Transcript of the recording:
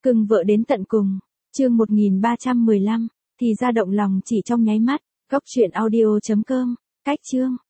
Cưng vợ đến tận cùng. Chương 1315, thì ra động lòng chỉ trong nháy mắt. Góc truyện audio.com. Cách chương.